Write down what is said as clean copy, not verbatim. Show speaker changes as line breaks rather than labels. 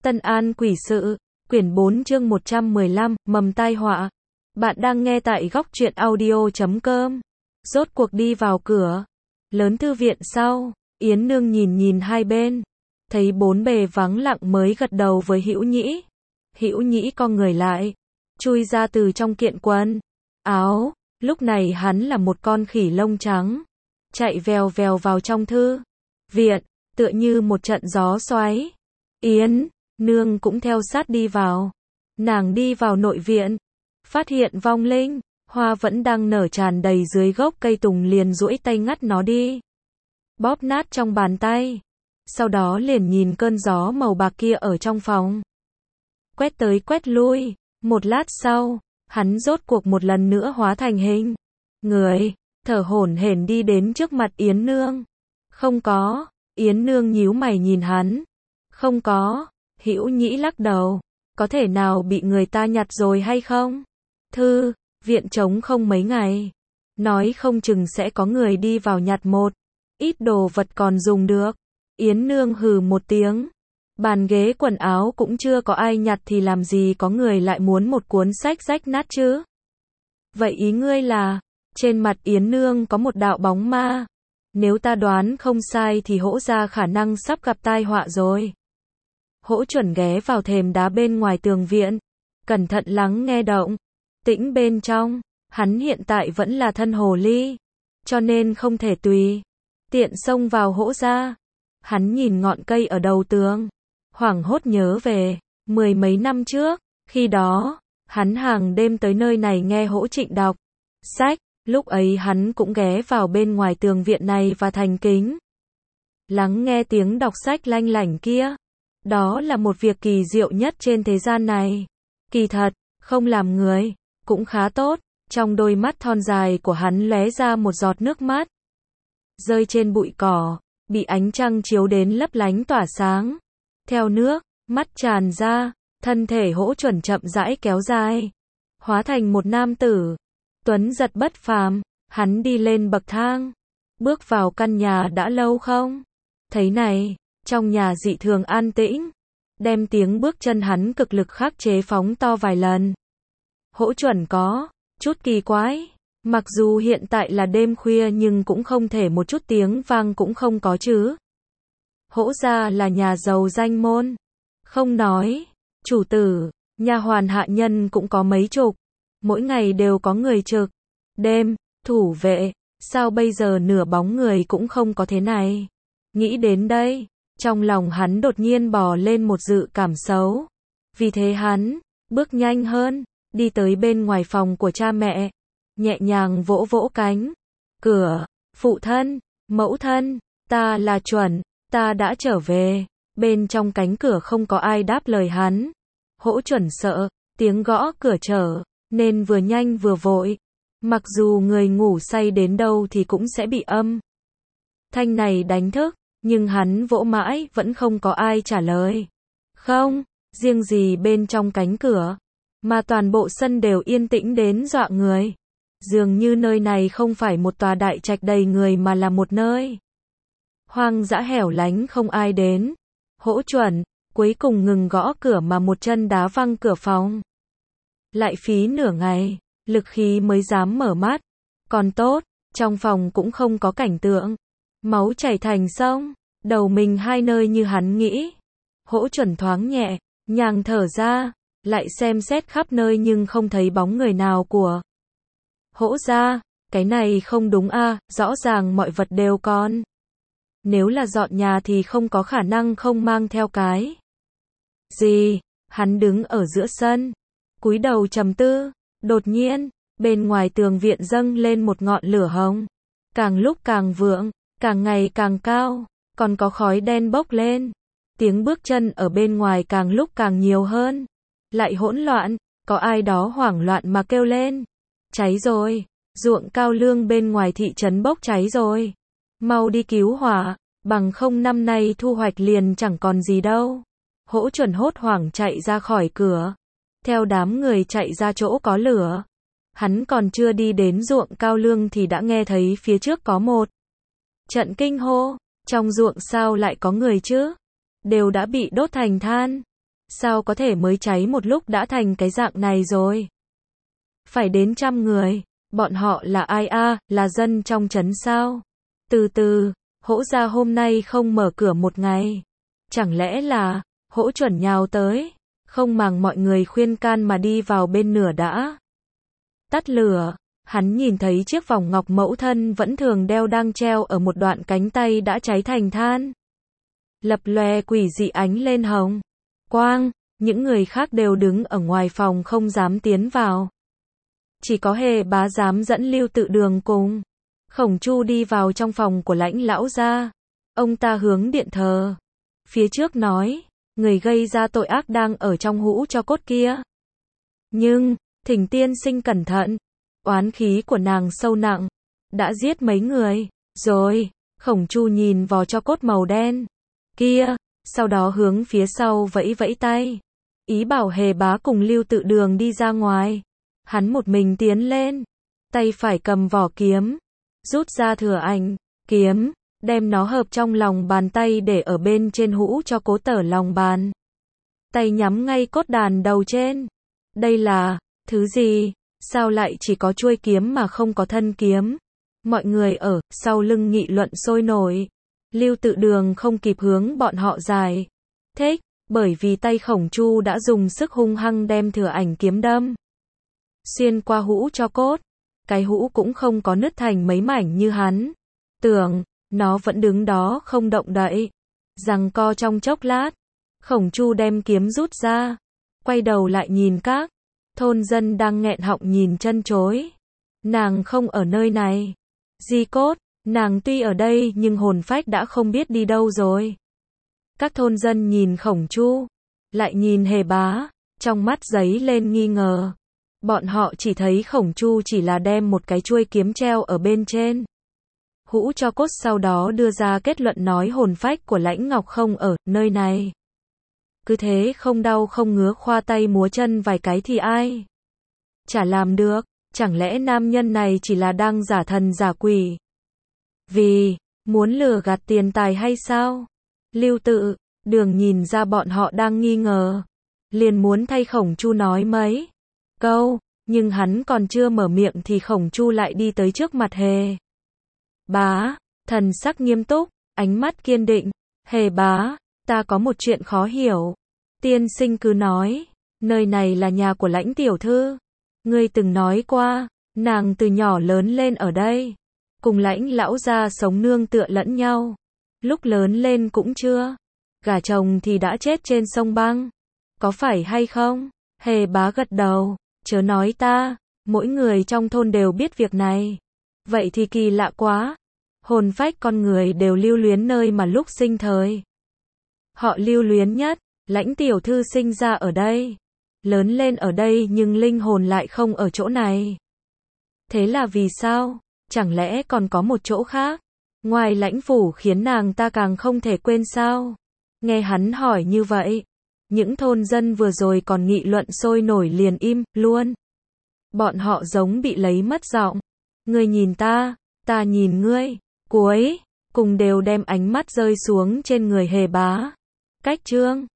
Tân An Quỷ Sự, quyển 4 chương 115, Mầm tai họa. Bạn đang nghe tại góc truyện audio.com. Rốt cuộc đi vào cửa lớn thư viện sau, Yến Nương nhìn nhìn hai bên, thấy bốn bề vắng lặng mới gật đầu với Hữu Nhĩ. Hữu Nhĩ co người lại, chui ra từ trong kiện quần áo, lúc này hắn là một con khỉ lông trắng, chạy vèo vèo vào trong thư viện, tựa như một trận gió xoáy. Yến Nương cũng theo sát đi vào. Nàng đi vào nội viện, phát hiện vong linh hoa vẫn đang nở tràn đầy dưới gốc cây tùng, liền duỗi tay ngắt nó đi, bóp nát trong bàn tay. Sau đó liền nhìn cơn gió màu bạc kia ở trong phòng, quét tới quét lui. Một lát sau, hắn rốt cuộc một lần nữa hóa thành hình người, thở hổn hển đi đến trước mặt Yến Nương. Không có. Yến Nương nhíu mày nhìn hắn. Không có. Hữu Nhĩ lắc đầu. Có thể nào bị người ta nhặt rồi hay không? Thư viện trống không mấy ngày, nói không chừng sẽ có người đi vào nhặt một ít đồ vật còn dùng được. Yến Nương hừ một tiếng. Bàn ghế quần áo cũng chưa có ai nhặt thì làm gì có người lại muốn một cuốn sách rách nát chứ? Vậy ý ngươi là? Trên mặt Yến Nương có một đạo bóng ma. Nếu ta đoán không sai thì Hỗ gia khả năng sắp gặp tai họa rồi. Hỗ Chuẩn ghé vào thềm đá bên ngoài tường viện, cẩn thận lắng nghe động tĩnh bên trong. Hắn hiện tại vẫn là thân hồ ly, cho nên không thể tùy tiện xông vào Hỗ gia. Hắn nhìn ngọn cây ở đầu tường, hoảng hốt nhớ về mười mấy năm trước, khi đó hắn hàng đêm tới nơi này nghe Hỗ Trịnh đọc sách. Lúc ấy hắn cũng ghé vào bên ngoài tường viện này và thành kính lắng nghe tiếng đọc sách lanh lảnh kia. Đó là một việc kỳ diệu nhất trên thế gian này. Kỳ thật, không làm người cũng khá tốt. Trong đôi mắt thon dài của hắn lóe ra một giọt nước mắt, rơi trên bụi cỏ, bị ánh trăng chiếu đến lấp lánh tỏa sáng. Theo nước mắt tràn ra, thân thể Hỗ Chuẩn chậm rãi kéo dài, hóa thành một nam tử tuấn giật bất phàm. Hắn đi lên bậc thang, bước vào căn nhà đã lâu không thấy này. Trong nhà dị thường an tĩnh, đem tiếng bước chân hắn cực lực khắc chế phóng to vài lần. Hỗ Chuẩn có chút kỳ quái, mặc dù hiện tại là đêm khuya nhưng cũng không thể một chút tiếng vang cũng không có chứ. Hỗ gia là nhà giàu danh môn, không nói chủ tử, nha hoàn hạ nhân cũng có mấy chục, mỗi ngày đều có người trực đêm thủ vệ, sao bây giờ nửa bóng người cũng không có thế này? Nghĩ đến đây, trong lòng hắn đột nhiên bò lên một dự cảm xấu. Vì thế hắn bước nhanh hơn, đi tới bên ngoài phòng của cha mẹ, nhẹ nhàng vỗ vỗ cánh cửa. Phụ thân, mẫu thân, ta là Chuẩn, ta đã trở về. Bên trong cánh cửa không có ai đáp lời hắn. Hỗ Chuẩn sợ tiếng gõ cửa trở nên vừa nhanh vừa vội. Mặc dù người ngủ say đến đâu thì cũng sẽ bị âm thanh này đánh thức, nhưng hắn vỗ mãi vẫn không có ai trả lời. Không riêng gì bên trong cánh cửa, mà toàn bộ sân đều yên tĩnh đến dọa người. Dường như nơi này không phải một tòa đại trạch đầy người mà là một nơi hoang dã hẻo lánh không ai đến. Hỗ Chuẩn cuối cùng ngừng gõ cửa mà một chân đá văng cửa phòng. Lại phí nửa ngày, lực khí mới dám mở mắt. Còn tốt, trong phòng cũng không có cảnh tượng máu chảy thành sông, đầu mình hai nơi như hắn nghĩ. Hỗ Chuẩn thoáng nhẹ nhàng thở ra, lại xem xét khắp nơi nhưng không thấy bóng người nào của Hỗ gia. Cái này không đúng a, rõ ràng mọi vật đều còn. Nếu là dọn nhà thì không có khả năng không mang theo cái gì. Hắn đứng ở giữa sân, cúi đầu trầm tư. Đột nhiên, bên ngoài tường viện dâng lên một ngọn lửa hồng, càng lúc càng vượng, càng ngày càng cao, còn có khói đen bốc lên. Tiếng bước chân ở bên ngoài càng lúc càng nhiều hơn, lại hỗn loạn, có ai đó hoảng loạn mà kêu lên. Cháy rồi, ruộng cao lương bên ngoài thị trấn bốc cháy rồi. Mau đi cứu hỏa, bằng không năm nay thu hoạch liền chẳng còn gì đâu. Hỗ Chuẩn hốt hoảng chạy ra khỏi cửa, theo đám người chạy ra chỗ có lửa. Hắn còn chưa đi đến ruộng cao lương thì đã nghe thấy phía trước có một trận kinh hô. Trong ruộng sao lại có người chứ? Đều đã bị đốt thành than. Sao có thể mới cháy một lúc đã thành cái dạng này rồi? Phải đến 100 người. Bọn họ là ai a? Là dân trong trấn sao? Từ từ, Hỗ gia hôm nay không mở cửa một ngày. Chẳng lẽ là, Hỗ chuẩn nhào tới, không màng mọi người khuyên can mà đi vào bên nửa đã. Tắt lửa, hắn nhìn thấy chiếc vòng ngọc mẫu thân vẫn thường đeo đang treo ở một đoạn cánh tay đã cháy thành than. Lập lòe quỷ dị ánh lên hồng quang, những người khác đều đứng ở ngoài phòng không dám tiến vào. Chỉ có Hề Bá dám dẫn Lưu Tự Đường cùng Khổng Chu đi vào trong phòng của Lãnh lão gia. Ông ta hướng điện thờ phía trước nói, người gây ra tội ác đang ở trong hũ tro cốt kia. Nhưng, thỉnh tiên sinh cẩn thận, oán khí của nàng sâu nặng, đã giết mấy người rồi. Khổng Chu nhìn vò tro cốt màu đen kia, sau đó hướng phía sau vẫy vẫy tay, ý bảo Hề Bá cùng Lưu Tự Đường đi ra ngoài. Hắn một mình tiến lên, tay phải cầm vỏ kiếm, rút ra thừa ảnh kiếm, đem nó hợp trong lòng bàn tay để ở bên trên hũ cho cố tở lòng bàn. Tay nhắm ngay cốt đàn đầu trên. Đây là thứ gì? Sao lại chỉ có chuôi kiếm mà không có thân kiếm? Mọi người ở sau lưng nghị luận sôi nổi. Lưu Tự Đường không kịp hướng bọn họ giải thích, bởi vì tay Khổng Chu đã dùng sức hung hăng đem thừa ảnh kiếm đâm xuyên qua hũ tro cốt. Cái hũ cũng không có nứt thành mấy mảnh như hắn tưởng, nó vẫn đứng đó không động đậy. Giằng co trong chốc lát, Khổng Chu đem kiếm rút ra, quay đầu lại nhìn các thôn dân đang nghẹn họng nhìn chân chối. Nàng không ở nơi này. Di cốt, nàng tuy ở đây nhưng hồn phách đã không biết đi đâu rồi. Các thôn dân nhìn Khổng Chu, lại nhìn Hề Bá, trong mắt giấy lên nghi ngờ. Bọn họ chỉ thấy Khổng Chu chỉ là đem một cái chuôi kiếm treo ở bên trên hũ tro cốt, sau đó đưa ra kết luận nói hồn phách của Lãnh Ngọc không ở nơi này. Cứ thế không đau không ngứa khoa tay múa chân vài cái thì ai chả làm được. Chẳng lẽ nam nhân này chỉ là đang giả thần giả quỷ, vì muốn lừa gạt tiền tài hay sao? Lưu Tự Đường nhìn ra bọn họ đang nghi ngờ, liền muốn thay Khổng Chu nói mấy câu, nhưng hắn còn chưa mở miệng thì Khổng Chu lại đi tới trước mặt Hề Bá, thần sắc nghiêm túc, ánh mắt kiên định. Hề Bá, ta có một chuyện khó hiểu. Tiên sinh cứ nói, nơi này là nhà của Lãnh tiểu thư. Ngươi từng nói qua, nàng từ nhỏ lớn lên ở đây, cùng Lãnh lão gia sống nương tựa lẫn nhau. Lúc lớn lên cũng chưa gả chồng thì đã chết trên sông băng. Có phải hay không? Hề Bá gật đầu, chớ nói ta, mỗi người trong thôn đều biết việc này. Vậy thì kỳ lạ quá. Hồn phách con người đều lưu luyến nơi mà lúc sinh thời họ lưu luyến nhất. Lãnh tiểu thư sinh ra ở đây, lớn lên ở đây nhưng linh hồn lại không ở chỗ này. Thế là vì sao? Chẳng lẽ còn có một chỗ khác ngoài Lãnh phủ khiến nàng ta càng không thể quên sao? Nghe hắn hỏi như vậy, những thôn dân vừa rồi còn nghị luận sôi nổi liền im luôn. Bọn họ giống bị lấy mất giọng. Ngươi nhìn ta nhìn ngươi, cuối cùng đều đem ánh mắt rơi xuống trên người Hề Bá. Cách chương